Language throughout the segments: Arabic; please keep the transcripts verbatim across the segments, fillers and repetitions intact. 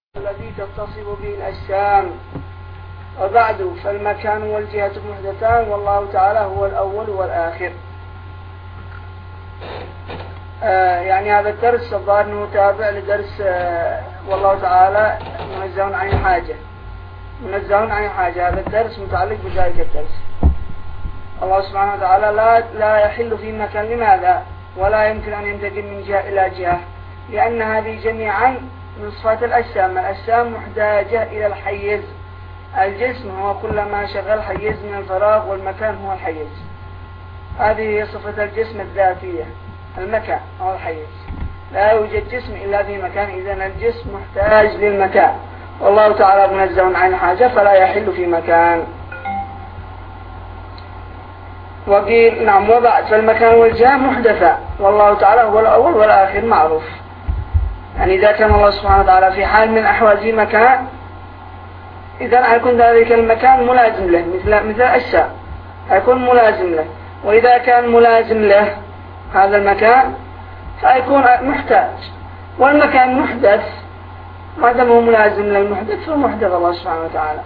الذي تتصف به الأجسام. وبعد فالمكان والجهة محدثان، والله تعالى هو الأول والآخر. آه يعني هذا الدرس الظاهر أنه تابع لدرس آه والله تعالى منزه عن الحاجة منزه عن الحاجة. هذا الدرس متعلق بذلك الدرس. الله سبحانه وتعالى لا لا يحل في مكان. لماذا؟ ولا يمكن أن ينتقل من جهة إلى جهة، لأن هذه جميعا من صفات الأجسام. الأجسام محتاجة إلى الحيز. الجسم هو كل ما شغل حيز من الفراغ، والمكان هو الحيز. هذه هي صفة الجسم الذاتية، المكان هو الحيز. لا يوجد جسم إلا في مكان، إذن الجسم محتاج للمكان، والله تعالى منزه عن حاجة فلا يحل في مكان. وقيل نعم وبعد فالمكان والجهة محدثة، والله تعالى هو الأول والآخر معروف. يعني إذا كان الله سبحانه وتعالى في حال من أحوال في مكان، إذن هيكون ذلك المكان ملازم له، مثل مثل الأشياء هيكون ملازم له. وإذا كان ملازم له هذا المكان فيكون محتاج، والمكان محدث ما دام هو ملازم للمحدث فمحدث الله سبحانه وتعالى.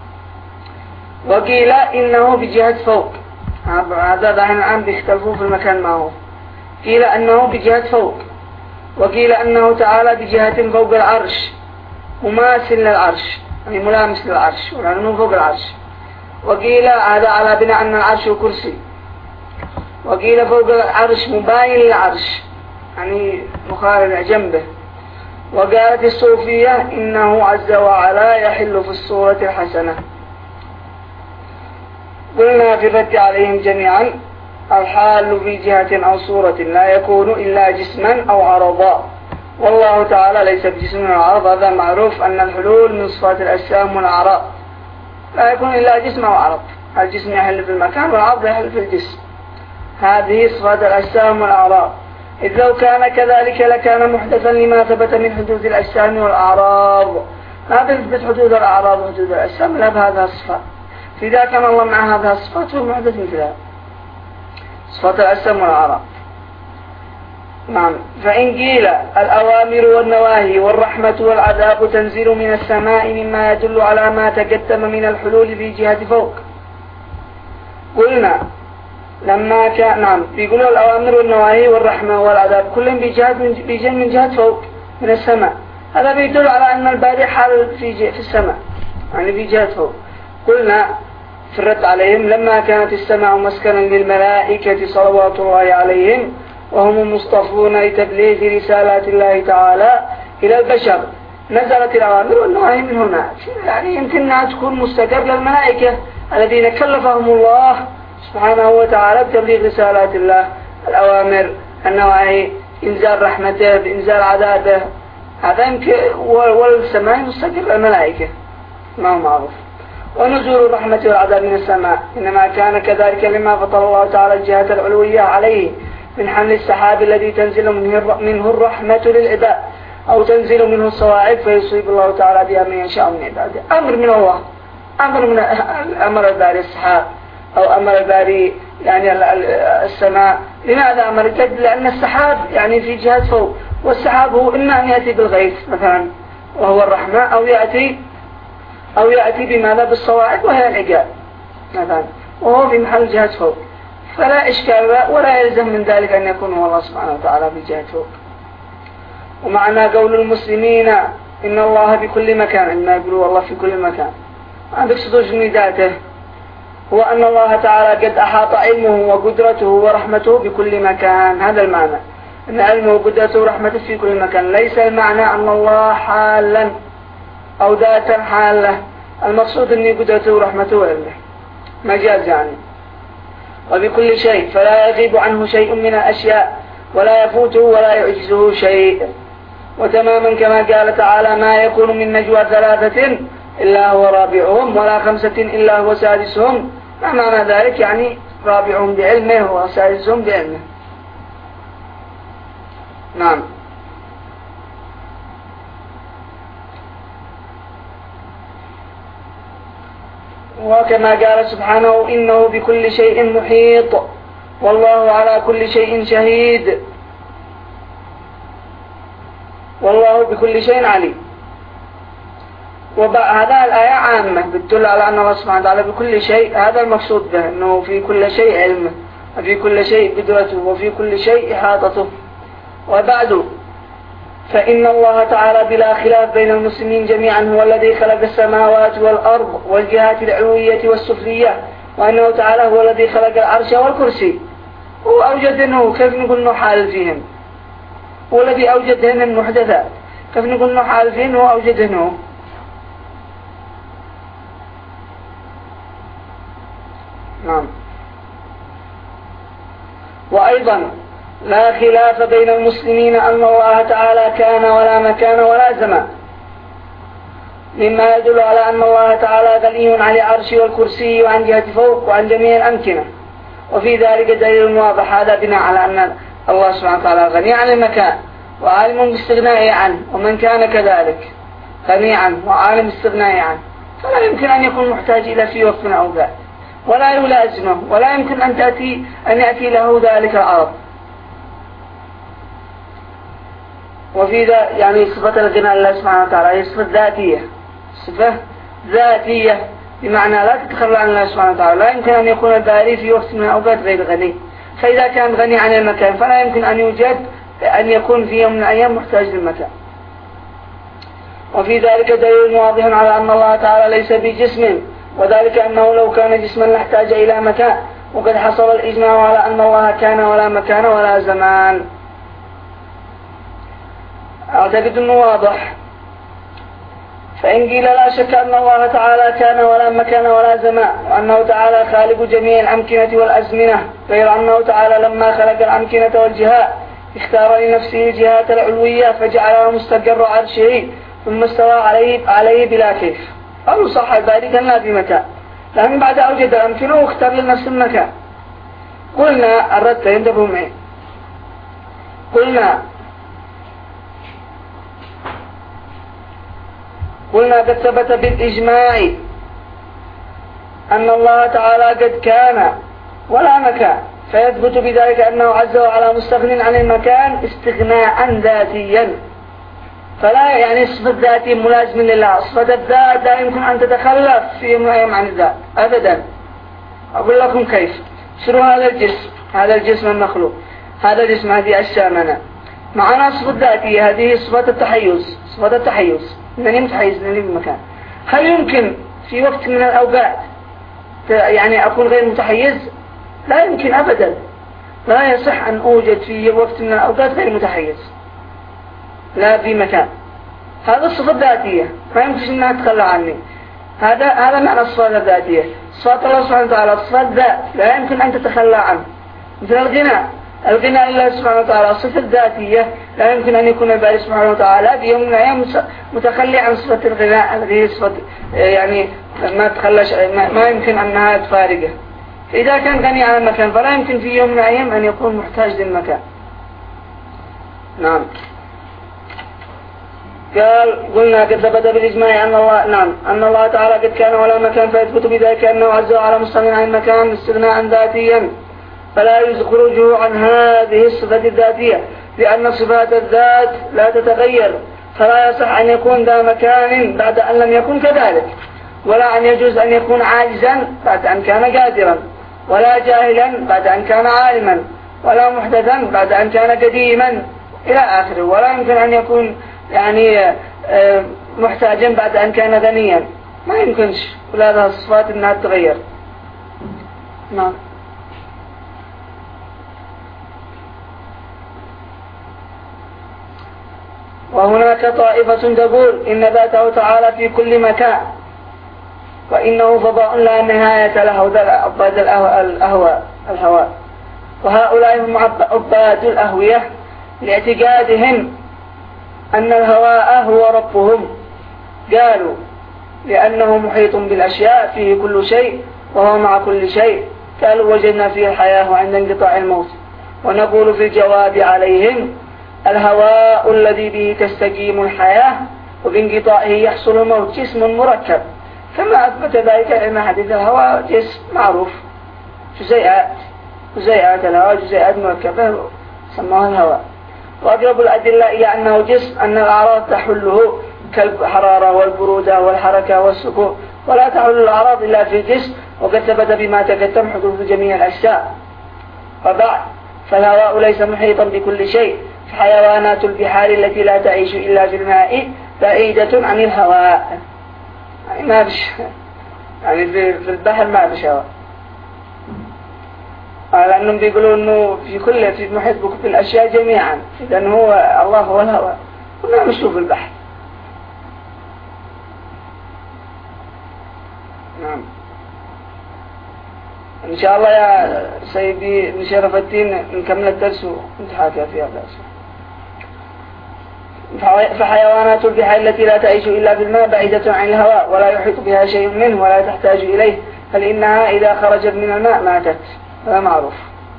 وقيل إنه بجهة فوق. هذا ظاهر الآن بيختلفوا في المكان ما هو. قيل أنه بجهة فوق، وقيل أنه تعالى بجهة فوق العرش مماثل للعرش، يعني ملامس للعرش، ولأنه فوق العرش. وقيل هذا على بناء أن العرش كرسي. وقيل فوق العرش مباين للعرش، يعني مخارج جنبه. وقالت الصوفية إنه عز وعلا يحل في الصورة الحسنة. قلنا في الرد عليهم جميعا الحال في جهة أو صورة لا يكون إلا جسما أو عرضا، والله تعالى ليس بجسم أو عرض. هذا معروف أن الحلول من صفات الأجسام والأعراض، لا يكون إلا جسم أو عرض. الجسم يحل في المكان والعرض يحل في الجسم. هذه صفات الأجسام والأعراض. إذ لو كان كذلك لكان محدثا لما ثبت من حدوث الأجسام والأعراض. ما بنثبت حدود الأعراض وحدود الأجسام لا بهذا الصفات. فإذا كان الله مع هذا الصفات هو محدث مثلها صفات الأجسام والأعراض. نعم. فإن قيل الأوامر والنواهي والرحمة والعذاب تنزل من السماء مما يدل على ما تقدم من الحلول في جهة فوق. قلنا لما كان نعم بيقولوا الأوامر والنواهي والرحمة والعذاب كلهم بجهة من, من جهة فوق من السماء. هذا بيدل على أن الباري حال في, في السماء، يعني في جهة فوق. قلنا في الرد عليهم لما كانت السماء مسكنا للملائكة صلوات الله عليهم وهم المصطفون لتبليغ رسالات الله تعالى إلى البشر، نزلت الأوامر والنواهي من هنا. يعني يمكنها تكون مستقر للملائكة الذين كلفهم الله سبحانه وتعالى بتبليغ رسالات الله. الأوامر النواهي إنزال رحمته بإنزال عذابه، هذا يمكن. والسماء مستقر للملائكة ما هو معروف. ونزول الرحمة والعذاب من السماء إنما كان كذلك لما فضل الله تعالى الجهة العلوية عليه من حمل السحاب الذي تنزل منه الرحمة للعباد، أو تنزل منه الصواعق فيصيب الله تعالى بها من يشاء من عباده. أمر من الله، أمر من أمر الباري السحاب، أو أمر الباري يعني السماء. لماذا أمر؟ لأن السحاب يعني في جهة فوق، والسحاب هو إما أن يأتي بالغيث مثلا وهو الرحمة، أو يأتي أو يأتي بماذا؟ بالصواعق وهي العقاب مثلا، وهو في محل جهة فوق. فلا إشكال ولا يلزم من ذلك أن يكون هو الله سبحانه وتعالى بجهة فوق. ومعنى قول المسلمين إن الله بكل مكان، إنما يقولوا الله في كل مكان، ما بيقصدوش من ذاته، هو أن الله تعالى قد أحاط علمه وقدرته ورحمته بكل مكان. هذا المعنى، أن علمه وقدرته ورحمته في كل مكان. ليس المعنى أن الله حالا أو ذاتا حالة، المقصود أن قدرته ورحمته وعلمه مجاز يعني. وبكل شيء فلا يغيب عنه شيء من الأشياء ولا يفوته ولا يعجزه شيء. وتماما كما قال تعالى ما يكون من نجوى ثلاثة إلا هو رابعهم ولا خمسة إلا هو سادسهم. ما معنى ذلك؟ يعني رابعهم بعلمه وسادسهم بعلمه. نعم. وكما قال سبحانه إنه بكل شيء محيط والله على كل شيء شهيد والله بكل شيء عليم. وهذا الآية عامة بتدل على أن الله سبحانه وتعالى بكل شيء، هذا المقصود به، أنه في كل شيء علمه، وفي كل شيء قدرته، وفي كل شيء إحاطته. وبعد، فإن الله تعالى بلا خلاف بين المسلمين جميعا هو الذي خلق السماوات والأرض والجهات العلوية والسفلية، وأنه تعالى هو الذي خلق العرش والكرسي وأوجدنه. كيف نقول أنه حال فيهم؟ هو الذي أوجدهن المحدثات، كيف نقول أنه حال فيهن وأوجدهنه؟ نعم. وأيضا لا خلاف بين المسلمين أن الله تعالى كان ولا مكان ولا زمان، مما يدل على أن الله تعالى غني عن العرش والكرسي وعن جهة فوق وعن جميع الأمكنة، وفي ذلك دليل واضح. هذا بناء على أن الله سبحانه وتعالى غني عن المكان وعالم باستغنائه عنه، ومن كان كذلك غني عنه وعالم باستغنائه عنه فلا يمكن أن يكون محتاج إلى في وقت من أوقات، ولا يلازمه، ولا يمكن أن تأتي أن يأتي له ذلك العرض. وفي ذا يعني صفة الغنى لله سبحانه وتعالى هي صفة ذاتية، صفة ذاتية بمعنى لا تتخلى عن الله سبحانه وتعالى. لا يمكن أن يكون الباري في وقت من الأوقات غير غني، فإذا كان غني عن المكان فلا يمكن أن يوجد أن يكون في يوم من الأيام محتاج للمكان. وفي ذلك دليل واضح على أن الله تعالى ليس بجسم، وذلك أنه لو كان جسما لاحتاج إلى مكان، وقد حصل الإجماع على أن الله كان ولا مكان ولا زمان. أعتقد أنه واضح. فإن قيل لا شك أن الله تعالى كان ولا مكان ولا زمان، وأنه تعالى خالق جميع الأمكنة والأزمنة، غير أنه تعالى لما خلق الأمكنة والجهات اختار لنفسه الجهات العلوية فجعلها مستقر عرشه ثم استوى عليه, عليه بلا كيف. قالوا صح ذلك لا في مكان، لكن بعد أوجد الأمكنة واختار لنفس المكان. قلنا الرد ينتبهوا معي، قلنا قلنا قد ثبت بالإجماع أن الله تعالى قد كان ولا مكان، فيثبت بذلك أنه عز وعلا مستغن عن المكان استغناء ذاتيا، فلا يعني صفة ذاتي ملازم لله. صفة الذات لا يمكن أن تتخلف في يوم من الأيام عن الذات أبدا. أقول لكم كيف. شنو هذا الجسم؟ هذا الجسم المخلوق، هذا الجسم، هذه أجسامنا، معنا صفة ذاتية، هذه صفة التحيز، صفة التحيز أنني متحيز لي بالمكان. هل يمكن في وقت من الأوقات يعني أكون غير متحيز؟ لا يمكن أبدا. لا يصح أن أوجد في وقت من الأوقات غير متحيز لا في مكان. هذا الصفة الذاتية ما يمكن أنها تتخلى عني. هذا هذا معنى الصفة الذاتية. صفات الله سبحانه وتعالى صفة ذات لا يمكن أن تتخلى عنه، مثل الغنى. الغنى لله سبحانه وتعالى صفة ذاتية لا يمكن أن يكون الباري سبحانه وتعالى في يوم من الأيام متخلي عن صفة الغنى. هذه صفة يعني ما تخلى، ما يمكن أنها تفارقه. فإذا كان غني عن المكان فلا يمكن في يوم من الأيام أن يكون محتاج للمكان. نعم. قال قلنا قد ثبت بالإجماع أن الله نعم أن الله تعالى قد كان ولا مكان، فيثبت بذلك أنه عز وعلا مستغنى عن المكان استغناء ذاتيا، فلا يخرجه عن هذه الصفة الذاتية، لأن صفات الذات لا تتغير، فلا يصح أن يكون ذا مكان بعد أن لم يكن كذلك، ولا أن يجوز أن يكون عاجزا بعد أن كان قادرا، ولا جاهلا بعد أن كان عالما، ولا محدثا بعد أن كان قديما إلى آخره، ولا يمكن أن يكون يعني محتاجا بعد أن كان غنيا. ما يمكنش ولا هذه الصفات أنها تتغير. نعم. وهناك طائفة تقول إن ذاته تعالى في كل مكان، وإنه فضاء لا نهاية له عباد الأهواء الهواء، وهؤلاء هم عباد الأهوية لاعتقادهم أن الهواء هو ربهم. قالوا لأنه محيط بالأشياء فيه كل شيء وهو مع كل شيء. قالوا وجدنا فيه الحياة عند انقطاع الموت. ونقول في الجواب عليهم الهواء الذي به تستقيم الحياة وبانقطاعه يحصل الموت جسم مركب، كما أثبت ذلك علم حديث الهواء جسم معروف، جزيئات جزيئات الهواء جزيئات مركبة سموها الهواء. وأقرب الأدلة إلى أنه جسم أن الأعراض تحله كالحرارة والبرودة والحركة والسكون، ولا تحل الأعراض إلا في الجسم، وقد ثبت بما تقدم حدوث جميع الأجزاء. وبعد، فالهواء ليس محيطا بكل شيء، فحيوانات البحار التي لا تعيش إلا في الماء بعيدة عن الهواء، يعني ما بش يعني في البحر ما بش هواء، لأنهم بيقولوا إنه في كل في محيط بكل الأشياء جميعا، لأن هو الله هو الهواء، وما مشوا في البحر. نعم. إن شاء الله يا سيدي من شرف الدين نكمل الدرس ونتحاكى في هذا. فحيوانات البحار التي لا تعيش إلا في الماء بعيدة عن الهواء، ولا يحيط بها شيء منه ولا تحتاج إليه، فإنها إذا خرجت من الماء ماتت، هذا معروف.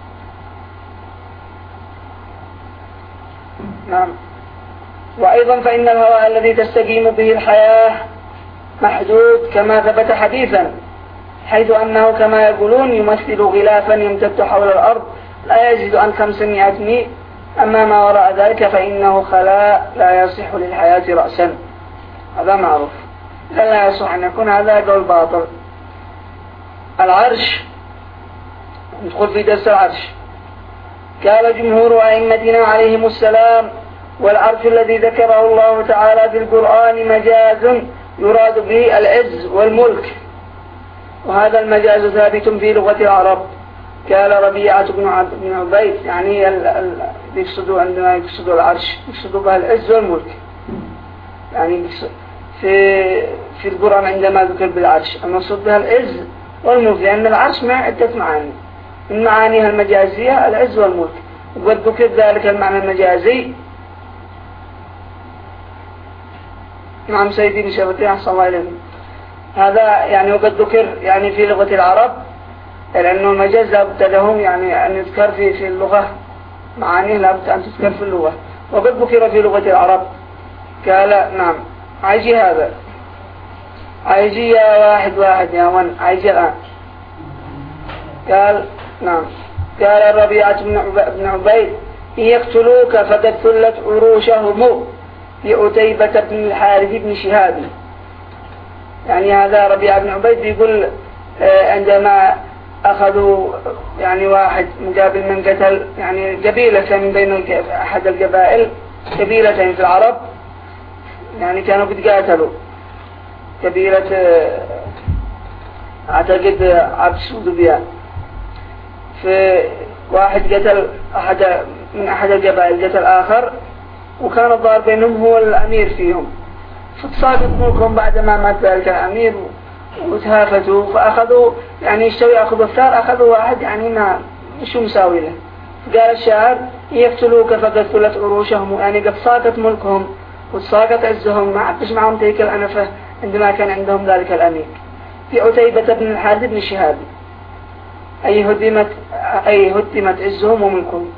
نعم. وأيضا فإن الهواء الذي تستقيم به الحياة محدود كما ثبت حديثا، حيث أنه كما يقولون يمثل غلافا يمتد حول الأرض لا يزيد عن خمسمائة ميل، أما ما وراء ذلك فإنه خلاء لا يصح للحياة رأسا، هذا معروف، لا يصح أن يكون هذا قول باطل. العرش، ندخل في درس العرش. قال جمهور أئمتنا عليهم السلام: والعرش الذي ذكره الله تعالى في القرآن مجاز يراد به العز والملك، وهذا المجاز ثابت في لغة العرب. قال ربيعة بن عبيد، يعني يقصدوا عندما يقصدوا العرش يقصدوا به العز والملك، يعني في في القرآن عندما ذكر بالعرش المقصود بها العز والملك، لأن العرش مع عدة معاني، من معانيها المجازية العز والملك، وقد ذكر ذلك المعنى المجازي. نعم سيدي بشرطين أحسن الله إليكم. هذا يعني وقد ذكر يعني في لغة العرب، لأنه المجاز لابد لهم يعني أن يذكر في في اللغة، معانيه لابد أن تذكر في اللغة، وقد ذكر في لغة العرب. قال نعم عايجي هذا عايجي يا واحد واحد يا من عايجي الآن. قال نعم. قال الربيعة بن عبيد: إن يقتلوك فقد ثلت عروشهم لعتيبة بن الحارث بن شهاب. يعني هذا ربيعة بن عبيد بيقول عندما أخذوا يعني واحد مقابل من قتل يعني قبيلة من بين أحد القبائل، قبيلتين في العرب، يعني كانوا بيتقاتلوا، قبيلة أعتقد عبد السودبيان، في واحد قتل أحد من أحد القبائل قتل آخر، وكان الضار بينهم هو الأمير فيهم، فتصادق ملكهم بعدما مات ذلك الأمير وتهافتوا، فأخذوا يعني يشتوي أخذوا الثار، أخذوا واحد يعني ما شو مساوي له. فقال الشاعر: يقتلوك فقد ثلت عروشهم، يعني قد ساقط ملكهم وساقط عزهم، ما عبش معهم تلك الأنفة عندما كان عندهم ذلك الأمير. في عتيبة بن الحارث بن شهاب، أي هدمت أي هدمت عزهم وملكهم،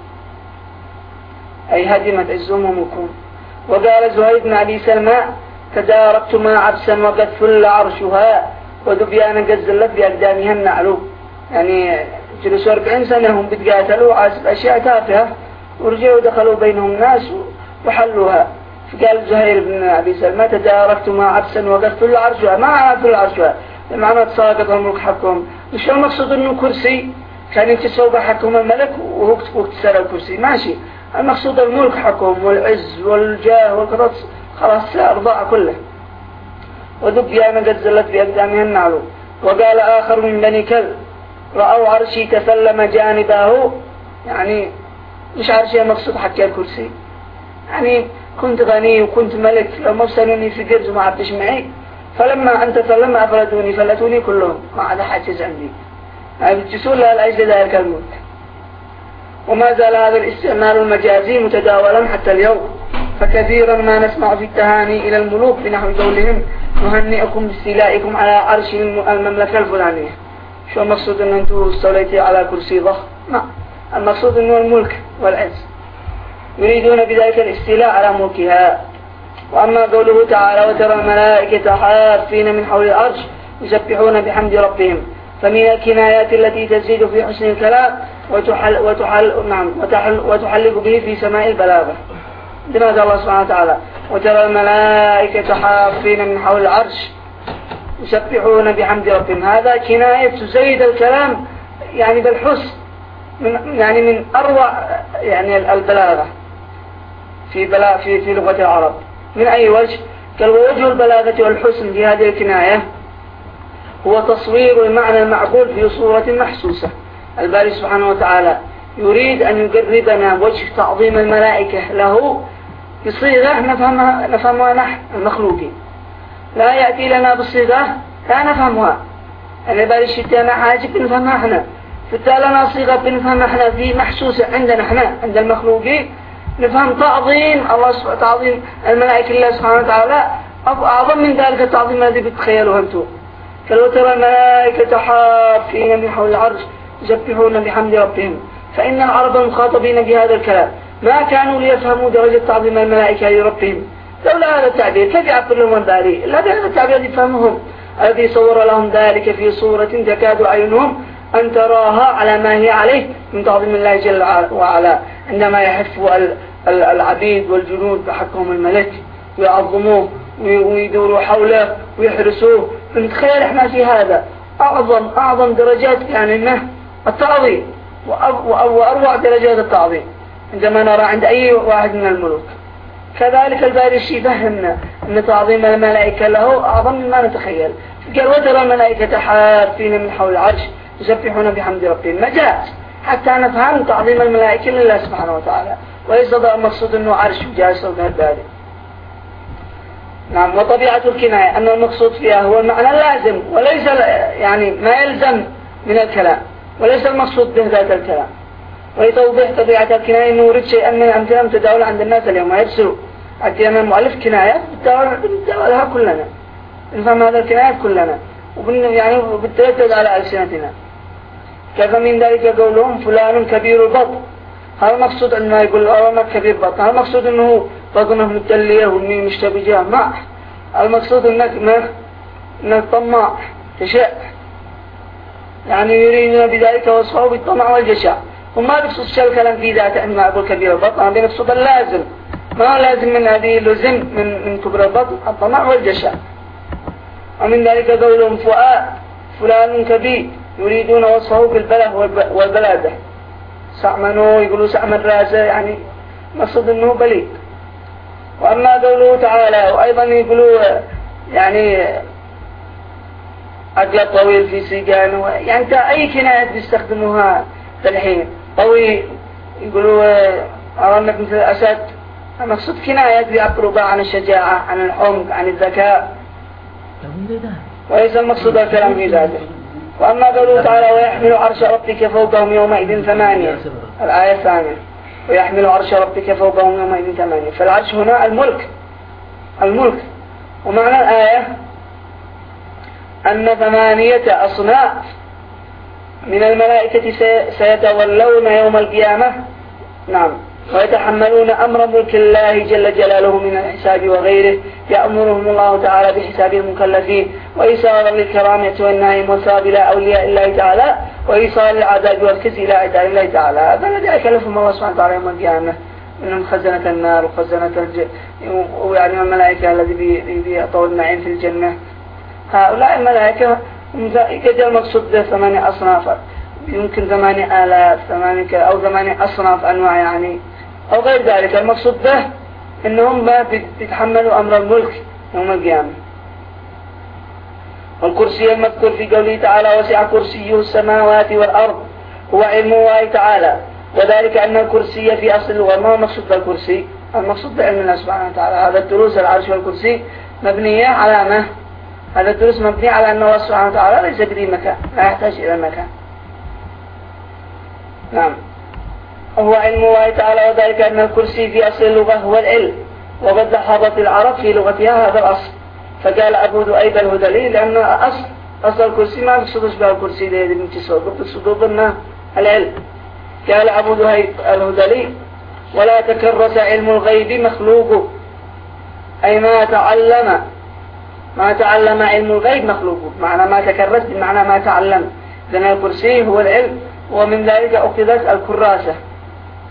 أي هدمت عزهم وملكهم. وقال زهير بن أبي سلمى: تداركت ما عبسا وقد ثل عرشها وذبيانا قد زلت بأقدامها النعلو. يعني جلسوا أربعين سنة هم بيتقاتلوا على أشياء تافهة، ورجعوا دخلوا بينهم ناس وحلوها. فقال زهير بن أبي سلمى: تداركت ما عبسا وقد ثل عرشها، ما ثل عرشها بمعنى تساقط الملك حقهم. مش المقصود انه كرسي كان ينتسوا بحكم الملك وهو اكتسر الكرسي، ماشي، المقصود الملك حقهم والعز والجاه والقرص، خلاص أرضاء كله. وذبيانا قد زلت بأقدامها النعلو. وقال آخر من بني كلب: رأوا عرشي تسلم جانبه، يعني مش عرشي المقصود حكي الكرسي، يعني كنت غني وكنت ملك، لو مفسنوني في قرز وما عبدش معي، فلما أنت فلما أفردوني فلتوني كلهم، ما عدا حاجز عندي، يعني بتجسون لها الأجل ذلك الملك. وما زال هذا الاستعمال المجازي متداولا حتى اليوم، فكثيرا ما نسمع في التهاني إلى الملوك بنحو قولهم: نهنئكم باستيلائكم على عرش المملكة الفلانية. شو المقصود أن أنتم استوليتي على كرسي ضخم؟ ما المقصود أنه الملك والعز، يريدون بذلك الاستيلاء على ملكها. وأما قوله تعالى: وترى الملائكة حافين من حول العرش يسبحون بحمد ربهم، فمن الكنايات التي تزيد في حسن الكلام وتحل وتحل نعم وتحل وتحلق به في سماء البلاغة. لماذا الله سبحانه وتعالى وترى الملائكة حافين من حول العرش يسبحون بحمد ربهم. هذا كناية تزيد الكلام يعني بالحسن من يعني من أروع يعني البلاغة في بلا في في لغة العرب. من أي وجه؟ قال ووجه البلاغة والحسن في هذه الكناية هو تصوير المعنى المعقول في صورة محسوسة. الباري سبحانه وتعالى يريد أن يقربنا وجه تعظيم الملائكة له بصيغة نفهمها نفهمها نحن المخلوقين، لا يأتي لنا بصيغة لا نفهمها. أنا الباري شتينا حاجة بنفهمها احنا، فتالنا صيغة بنفهمها احنا في محسوسة عندنا احنا عند المخلوقين، نفهم تعظيم الله سبحانه تعظيم الملائكة الله سبحانه وتعالى أعظم من ذلك التعظيم الذي بتخيلوه أنتم. قالوا ترى الملائكة حافين من حول العرش يسبحون بحمد ربهم. فإن العرب المخاطبين بهذا الكلام ما كانوا ليفهموا درجة تعظيم الملائكة لربهم لولا هذا التعبير. كيف يعبر لهم الباري إلا بهذا التعبير يفهمهم، الذي صور لهم ذلك في صورة تكاد أعينهم أن تراها على ما هي عليه من تعظيم الله جل وعلا، عندما يحف العبيد والجنود بحقهم الملك ويعظموه ويدوروا حوله ويحرسوه. نتخيل احنا في هذا أعظم أعظم درجات يعني انه التعظيم وأروع درجات التعظيم عندما نرى عند أي واحد من الملوك. كذلك الباري يفهمنا أن تعظيم الملائكة له أعظم مما نتخيل. قال وترى الملائكة حافين من حول العرش يسبحون بحمد ربهم، مجاز حتى نفهم تعظيم الملائكة لله سبحانه وتعالى، وليس ذا المقصود أنه عرش جالس وذا الباري. نعم. وطبيعة الكناية أن المقصود فيها هو المعنى اللازم وليس يعني ما يلزم من الكلام، وليس المقصود به ذات الكلام. ولتوضيح طبيعة الكناية أنه يريد شيئا من أمثلة تداول عند الناس اليوم ما يرسلوا عندنا المؤلف كناية بتداولها كلنا، نفهم هذا الكناية كلنا وبن يعني وبتردد على ألسنتنا. كذا من ذلك قولهم فلان كبير البطن، هذا المقصود أنه يقول أنا كبير بطن، هذا المقصود أنه بطنه متلية وإني مشتبجة، ما المقصود أنك ما أنك طماع تشاء، يعني يريدون بذلك وصفه بالطمع والجشع. وما بيقصد شيء الكلام في ذاته أن ما أقول كبير البطن، هذا بيقصد اللازم، ما لازم من هذه اللزم من من كبر البطن الطمع والجشع. ومن ذلك قولهم فؤاد فلان كبير، يريدون وصفه بالبله والبلادة. سعمنوا يقولوا سعم الراسة، يعني مقصود أنه بليد. وأما قوله تعالى وأيضا يقولوا يعني عقل طويل في سيجان، يعني أي كناية بيستخدموها الحين طويل، يقولوا أرنك مثل الأسد، مقصود كناية بيعبروا بها عن الشجاعة عن الحمق عن الذكاء، وليس المقصود الكلام في ذاته. وأما قوله تعالى ويحمل عرش ربك فوقهم يومئذ ثمانية، الآية الثانية ويحمل عرش ربك فوقهم يومئذ ثمانية، فالعرش هنا الملك الملك. ومعنى الآية أن ثمانية أصناف من الملائكة سيتولون يوم القيامة، نعم، ويتحملون أمر ملك الله جل جلاله من الحساب وغيره، يأمرهم الله تعالى بحساب المكلفين وإيصالا للكرامة والنعيم والثواب إلى أولياء الله تعالى، وإيصال العذاب والخزي إلى أعداء الله تعالى. هذا الذي يكلفهم الله سبحانه وتعالى يوم القيامة، منهم خزنة النار وخزنة الج... ويعني الملائكة الذي بيعطوا النعيم في الجنة. هؤلاء الملائكة قد المقصود به ثمانية أصناف، يمكن ثمانية آلاف ثمانية أو ثمانية أصناف أنواع يعني أو غير ذلك. المقصود به إنهم ما بيتحملوا أمر الملك يوم القيامة. والكرسي المذكور في قوله تعالى وسع كرسيه السماوات والأرض هو علم الله تعالى، وذلك أن الكرسي في أصل اللغة ما هو المقصود بالكرسي، المقصود بعلم الله سبحانه وتعالى. هذا الدروس العرش والكرسي مبنية على ما هذا الدروس مبني على أن الله سبحانه وتعالى ليس بدي مكان، لا يحتاج إلى مكان. نعم. هو علم الله تعالى، وذلك أن الكرسي في أصل اللغة هو العلم، وقد لاحظت العرب في لغتها هذا الأصل، فقال أبو ذؤيب الهذلي لأن أصل أصل الكرسي ما بيقصدش بها الكرسي ده بنتصور بيقصدوا بنا العلم. قال أبو ذؤيب الهذلي ولا تكرس علم الغيب مخلوق، أي ما تعلم ما تعلم علم الغيب مخلوق، معنى ما تكرس بمعنى ما تعلم، لأن الكرسي هو العلم، ومن ذلك أخذت الكراسة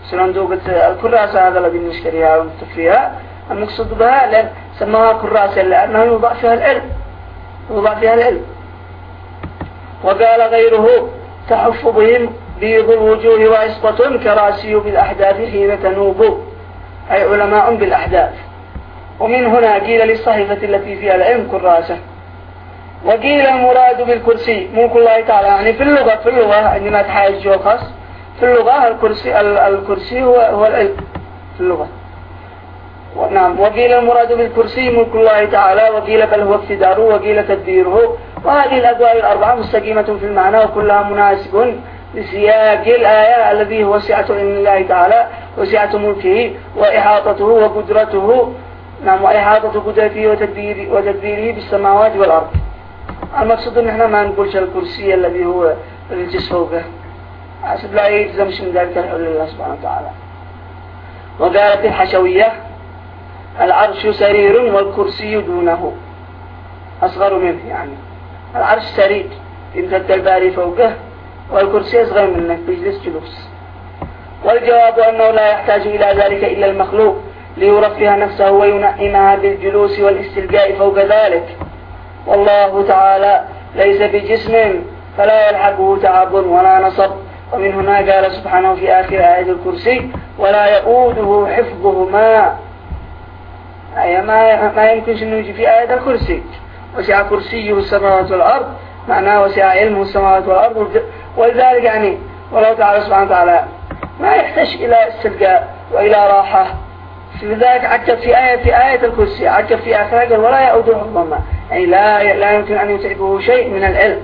سلام دوقة الكراسة هذا الذي نشكرها ونتفيها المقصود بها لأن سماها كراسة لأنه يوضع فيها العلم يوضع فيها العلم. وقال غيره تحف بهم بيض الوجوه وعصبة كراسي بالأحداث حين تنوب، أي علماء بالأحداث. ومن هنا قيل للصحيفة التي فيها العلم كراسة. وقيل المراد بالكرسي ملك الله تعالى، يعني في اللغة في اللغة عندما تحاج وخص في اللغة الكرسي الكرسي هو هو العلم في اللغة. نعم. وقيل المراد بالكرسي ملك الله تعالى، وقيل بل هو اقتداره، وقيل تدبيره. وهذه الأقوال الأربعة مستقيمة في المعنى وكلها مناسب لسياق الآية الذي هو سعة علم الله تعالى وسعة ملكه وإحاطته وقدرته. نعم. وإحاطة قدرته وتدبيره, وتدبيره بالسماوات والأرض. المقصود ان احنا ما نقولش الكرسي الذي هو الجس فوقه عشان لا يلزمش من ذلك الحول لله سبحانه وتعالى. وقالت الحشوية العرش سرير والكرسي دونه أصغر منه، يعني العرش سرير يمتد الباري فوقه والكرسي أصغر منه بيجلس جلوس. والجواب أنه لا يحتاج إلى ذلك إلا المخلوق ليرفه نفسه وينعمها بالجلوس والاستلقاء فوق ذلك. والله تعالى ليس بجسم فلا يلحقه تعب ولا نصب. ومن هنا قال سبحانه في آخر آية الكرسي ولا يؤوده حفظهما، أي ما, ما يمكنش أنه يجي في آية الكرسي وسع كرسيه السماوات والأرض، معناه وسع علمه السماوات والأرض. ولذلك يعني والله تعالى سبحانه وتعالى ما يحتاج إلى استلقاء وإلى راحة. لذلك عكب في آية في آية الكرسي عكب في آخرها قال ولا يؤوده حفظهما، يعني لا لا يمكن أن يتعبه شيء من العلم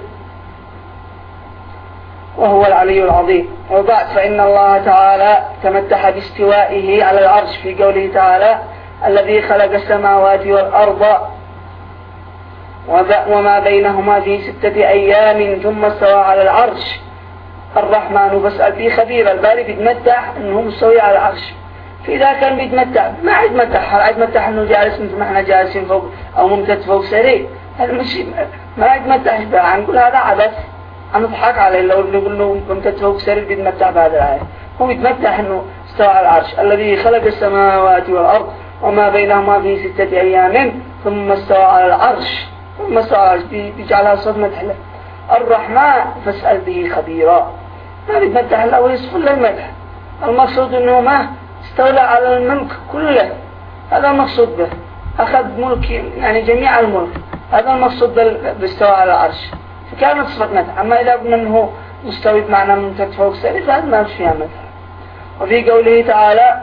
وهو العلي العظيم. وبعد فإن الله تعالى تمتح باستوائه على العرش في قوله تعالى الذي خلق السماوات والأرض وما بينهما في ستة أيام ثم استوى على العرش الرحمن فاسأل به خبير. الباري بيتمتح أنه مستوي على العرش، فإذا كان بيتمتع ما يتمتع هل يتمتع أنه جالس مثل ما احنا جالسين فوق أو ممتد فوق سرير، هذا مش ما يتمتع بها. نقول هذا عبث نضحك عليه لو نقول له ممتد فوق سرير بيتمتع بهذا الآية. هو يتمتع أنه استوى على العرش الذي خلق السماوات والأرض وما بينهما في ستة أيام ثم استوى على العرش ثم استوى على العرش بيجعلها صدمة حلة الرحمن فاسأل به خبيرا. ما بيتمتع له ويصف له المدح. المقصود أنه ما استولى على الملك كله، هذا المقصود به. أخذ ملك يعني جميع الملك، هذا المقصود باستوى على العرش، فكانت صفة مدح. أما إذا قلنا أنه مستوي بمعنى ممتد فوق سرير فهذا ما فيها مدح. وفي قوله تعالى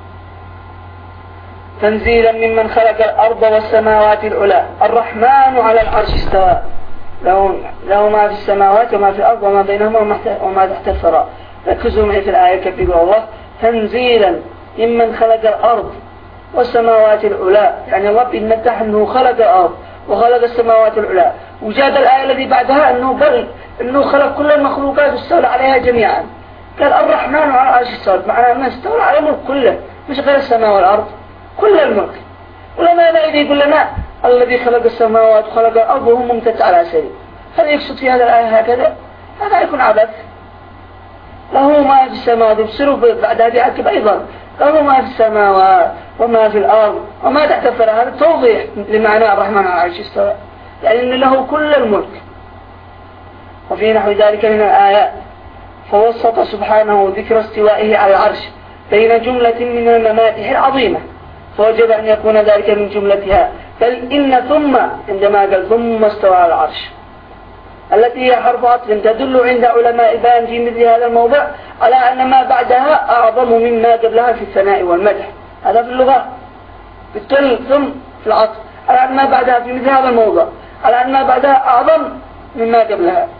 تنزيلا ممن خلق الأرض والسماوات العلى الرحمن على العرش استوى له, له ما في السماوات وما في الأرض وما بينهما وما تحت الثرى. ركزوا معي في الآية كيف يقول الله تنزيلا ممن خلق الأرض والسماوات العلى، يعني الله بيمدح أنه خلق الأرض وخلق السماوات العلى. وجاد الآية الذي بعدها أنه بل أنه خلق كل المخلوقات واستولى عليها جميعا. قال الرحمن على العرش استوى، معناه أنه استولى على الملك كله مش غير السماء والأرض كل الملك. ولما لا يقول لنا الذي خلق السماوات وخلق الأرض وهو ممتد على سرير، هل يقصد في هذا الآية هكذا؟ هذا يكون عبث. له ما في السماوات يبصروا بعدها بيعكب أيضا له ما في السماوات وما في الأرض وما تحت الثرى. هذا توضيح لمعنى الرحمن على العرش استوى، يعني أن له كل الملك. وفي نحو ذلك من الآيات فوسط سبحانه ذكر استوائه على العرش بين جملة من الممادح العظيمة، فوجب أن يكون ذلك من جملتها. بل إن ثم عندما قال ثم استوى على العرش التي هي حرف عطف تدل عند علماء البيان في مثل هذا الموضع على أن ما بعدها أعظم مما قبلها في الثناء والمدح. هذا في اللغة بالتل ثم في العطف على أن ما بعدها في مثل هذا الموضع على أن ما بعدها أعظم مما قبلها.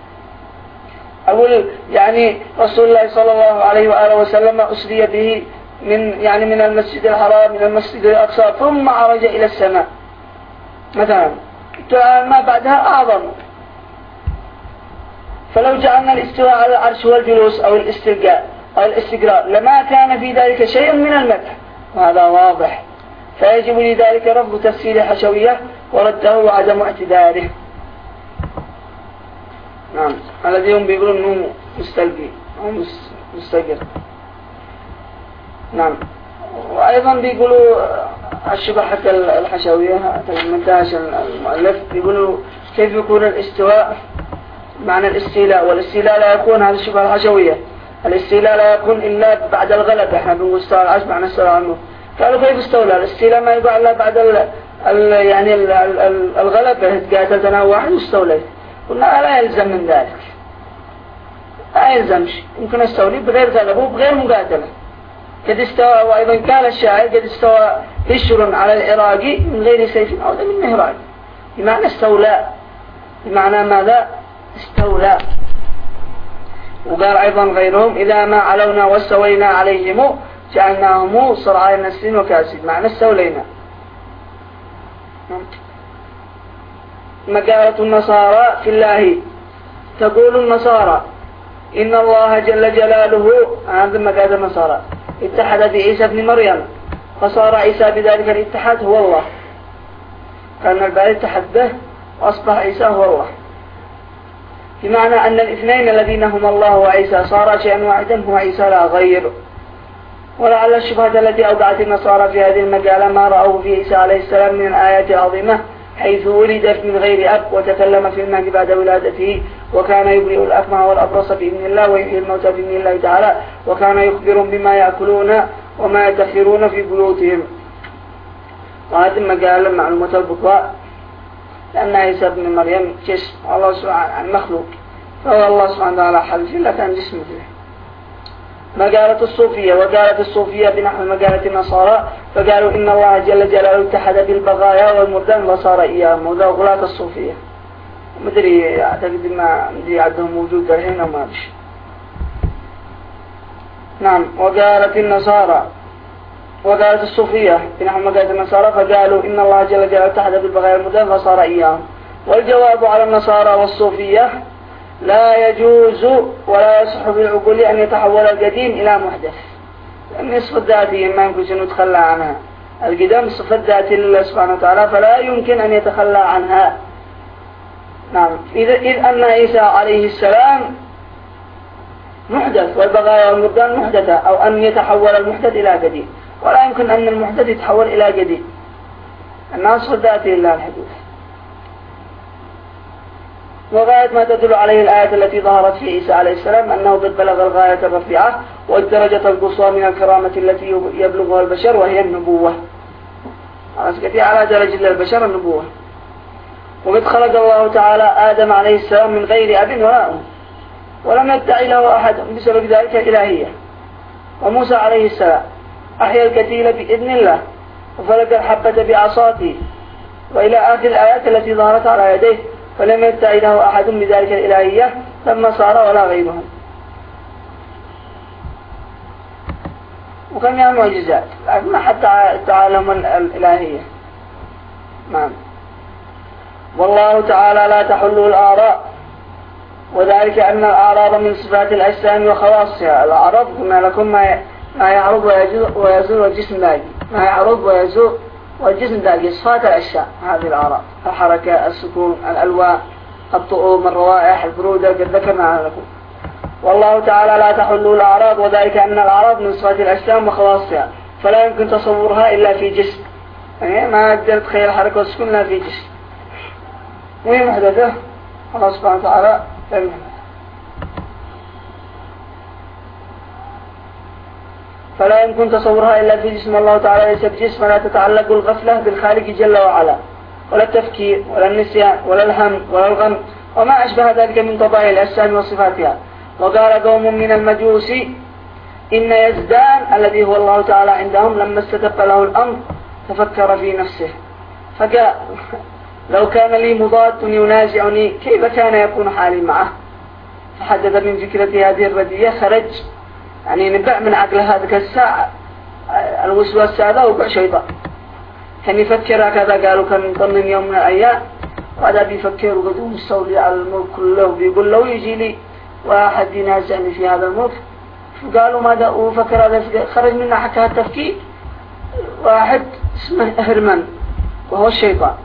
أقول يعني رسول الله صلى الله عليه وآله وسلم أسري به من يعني من المسجد الحرام من المسجد الأقصى ثم عرج إلى السماء مثلا، ما بعدها أعظم. فلو جعلنا الاستواء على العرش والجلوس أو الاستلقاء أو الاستقرار لما كان في ذلك شيء من المدح، وهذا واضح. فيجب لذلك رفض تفسير حشوية ورده وعدم اعتداره. نعم. الذي هم بيقولون أنه مستلقي أو مستقر. نعم. وأيضا بيقولوا الشبه حتى الحشوية المنتهج المؤلف بيقولوا كيف يكون الاستواء معنى الاستيلاء، والاستيلاء لا يكون هذا الشبه الحشوية، الاستيلاء لا يكون إلا بعد الغلبة. احنا بنقول استوى العرش معنى استوى عنه، قالوا كيف استولى؟ الاستيلاء ما يقع إلا بعد ال ال يعني ال ال الغلبة، قاتلت أنا واحد واستوليت. قلنا لا يلزم من ذلك، لا يلزمش، يمكن استولي بغير غلبه بغير مقاتلة. قد استوى، وأيضا قال الشاعر قد استوى بشر على العراقي من غير سيف أو دم من مهراج، بمعنى استولى، بمعنى ماذا؟ استولى. وقال أيضا غيرهم إذا ما علونا واستوينا عليهم جعلناهم صرعاء نسلين وكاسد، معنى استولينا. مقالة النصارى في الله، تقول النصارى إن الله جل جلاله، هذا مقالة النصارى، اتحد بعيسى ابن مريم فصار عيسى بذلك الاتحاد هو الله، كان الباري اتحد به وأصبح عيسى هو الله، بمعنى أن الاثنين الذين هما الله وعيسى صار شيئا واحدا هو عيسى لا غير. ولعل الشبهة التي أوقعت النصارى في هذه المقالة ما رأوه في عيسى عليه السلام من الآيات العظيمة، حيث ولد من غير أب وتكلم في المهد بعد ولادته، وكان يبرئ الأكمه والأبرص بإذن الله ويحيي الموتى بإذن الله تعالى، وكان يخبرهم بما يأكلون وما يدخرون في بيوتهم. وهذه المقالة معلومة البطاء، لأن عيسى ابن مريم جسم والله سبحانه مخلوق، فهو الله سبحانه وتعالى حل إلا كان جسم مثله. مقالة الصوفية، وقالت الصوفية بنحو مقالة النصارى، فقالوا إن الله جل جلاله اتحد بالبغايا والمردان وصار إياهم، وذا غلاة الصوفية. مدري أعتقد ما مدري عندهم موجود الحين أو ما بش. نعم. وقالت النصارى، وقالت الصوفية بنحو مقالة النصارى، فقالوا إن الله جل جلاله اتحد بالبغايا والمردان وصار إياهم. والجواب على النصارى والصوفية لا يجوز ولا يصح بالعقول أن يتحول القديم إلى محدث، لأن صفة ذاتية ما يمكن أن نتخلى عنها. القدام صفة ذاتية لله سبحانه وتعالى فلا يمكن أن يتخلى عنها. نعم. إذ أن عيسى عليه السلام محدث والبغايا والمردان محدثة، أو أن يتحول المحدث إلى قديم، ولا يمكن أن المحدث يتحول إلى قديم، أنها صفة ذاتية لله الحدوث. وغاية ما تدل عليه الآية التي ظهرت في عيسى عليه السلام أنه قد بلغ الغاية الرفيعة والدرجة القصوى من الكرامة التي يبلغها البشر، وهي النبوة. على درجة البشر النبوة. وقد خلق الله تعالى آدم عليه السلام من غير أب ولا أم، ولم يدعي له أحد بسبب ذلك الإلهية. وموسى عليه السلام أحيا الكتيل بإذن الله وفلق الحبة بعصاته، وإلى آخر الآيات التي ظهرت على يديه، فلم يدعي له أحد بذلك الإلهية لما صار ولا غيرهم. وكم يعني معجزات لكن حتى تعالم الإلهية. نعم. والله تعالى لا تحل الآراء، وذلك أن الأعراض من صفات الأجسام وخواصها. الأعراض قلنا لكم ما يعرض ويزول والجسم لاقي، ما يعرض ويزول والجسم لاقي، صفات الأشياء هذه الأعراض، الحركة، السكون، الألوان، الطعوم، الروائح، البرودة، قد ذكرنا لكم. والله تعالى لا تحل الأعراض، وذلك أن الأعراض من صفات الأجسام وخواصها، فلا يمكن تصورها إلا في جسم، يعني ما أقدر تخيل الحركة والسكون إلا في جسم، وهي محدثة الله سبحانه وتعالى فهمها. فلا يمكن تصورها إلا في جسم الله تعالى ليس بجسم، لا تتعلق الغفلة بالخالق جل وعلا، ولا التفكير ولا النسيان ولا الهم ولا الغم وما أشبه ذلك من طبائع الأجسام وصفاتها. وقال قوم من المجوس إن يزدان الذي هو الله تعالى عندهم لما استتب له الأمر تفكر في نفسه فقال لو كان لي مضاد ينازعني كيف كان يكون حالي معه. فحدث من فكرة هذه الردية خرج، يعني نبع من عقل هذه الساعة الوسواس هذا وقع شيطان، كان يفكر هكذا. قالوا كان من ضمن يوم من الأيام وهذا بيفكر وقدوم مستولي على الملك كله، بيقول لو يجي لي واحد ينازعني في هذا الملك. فقالوا ماذا؟ وفكر هذا خرج منه حكى التفكير واحد اسمه هرمان وهو الشيطان.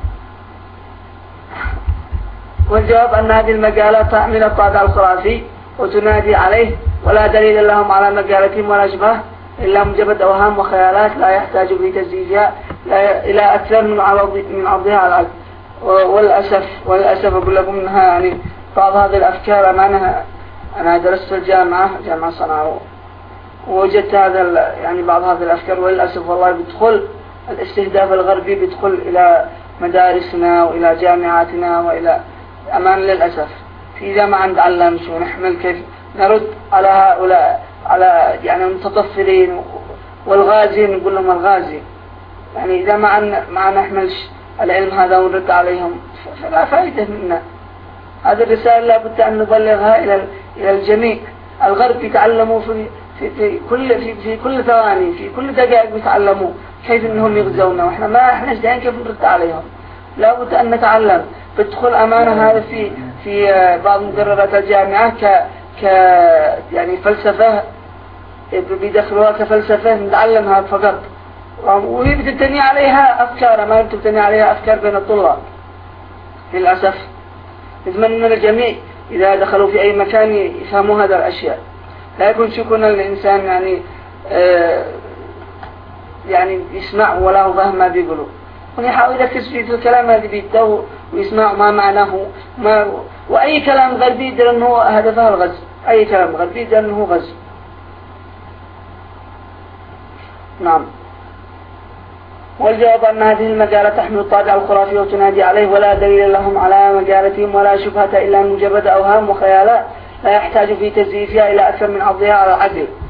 والجواب أن هذه المقالة تعمل الطابع الخرافي وتنادي عليه، ولا دليل لهم على مقالتهم ولا شبه إلا مجرد أوهام وخيالات لا يحتاج في تزييفها إلى أكثر من عرض من عرضها على العقل. والأسف والأسف أقول لكم أنها يعني بعض هذه الأفكار أمانها أنا درست في الجامعة جامعة صنعاء ووجدت هذا يعني بعض هذه الأفكار وللأسف والله بيدخل الاستهداف الغربي بيدخل إلى مدارسنا وإلى جامعاتنا وإلى أمان للأسف. إذا ما نتعلمش ونحمل كيف نرد على هؤلاء على يعني المتطفلين والغازي نقول لهم الغازي يعني إذا ما ما نحملش العلم هذا ونرد عليهم فلا فائدة منا. هذه الرسالة لابد أن نبلغها إلى إلى الجميع. الغرب يتعلموا في في في كل في في كل ثواني في كل دقائق يتعلموا كيف إنهم يغزونا وإحنا ما إحنا جايين كيف نرد عليهم. لابد أن نتعلم. بدخل أمانة هذا في في بعض مقررات الجامعة ك ك يعني فلسفة بيدخلوها كفلسفة نتعلمها فقط وهي بتبتني عليها أفكار ما بتبتني عليها أفكار بين الطلاب. للأسف نتمنى من الجميع إذا دخلوا في أي مكان يفهموا هذا الأشياء لا يكون شكونا الإنسان يعني آه يعني يسمع ولا فهم ما بيقولوا ونحاول يركز في الكلام الذي بيدوه ويسمع ما معناه ما وأي كلام غربي يدر أنه هدفه الغزو. أي كلام غربي يدر أنه غزو. نعم. والجواب أن هذه المقالة تحمل الطابع الخرافي وتنادي عليه ولا دليل لهم على مقالتهم ولا شبهة إلا مجرد أوهام وخيالات لا يحتاج في تزييفها إلى أكثر من عرضها على العقل.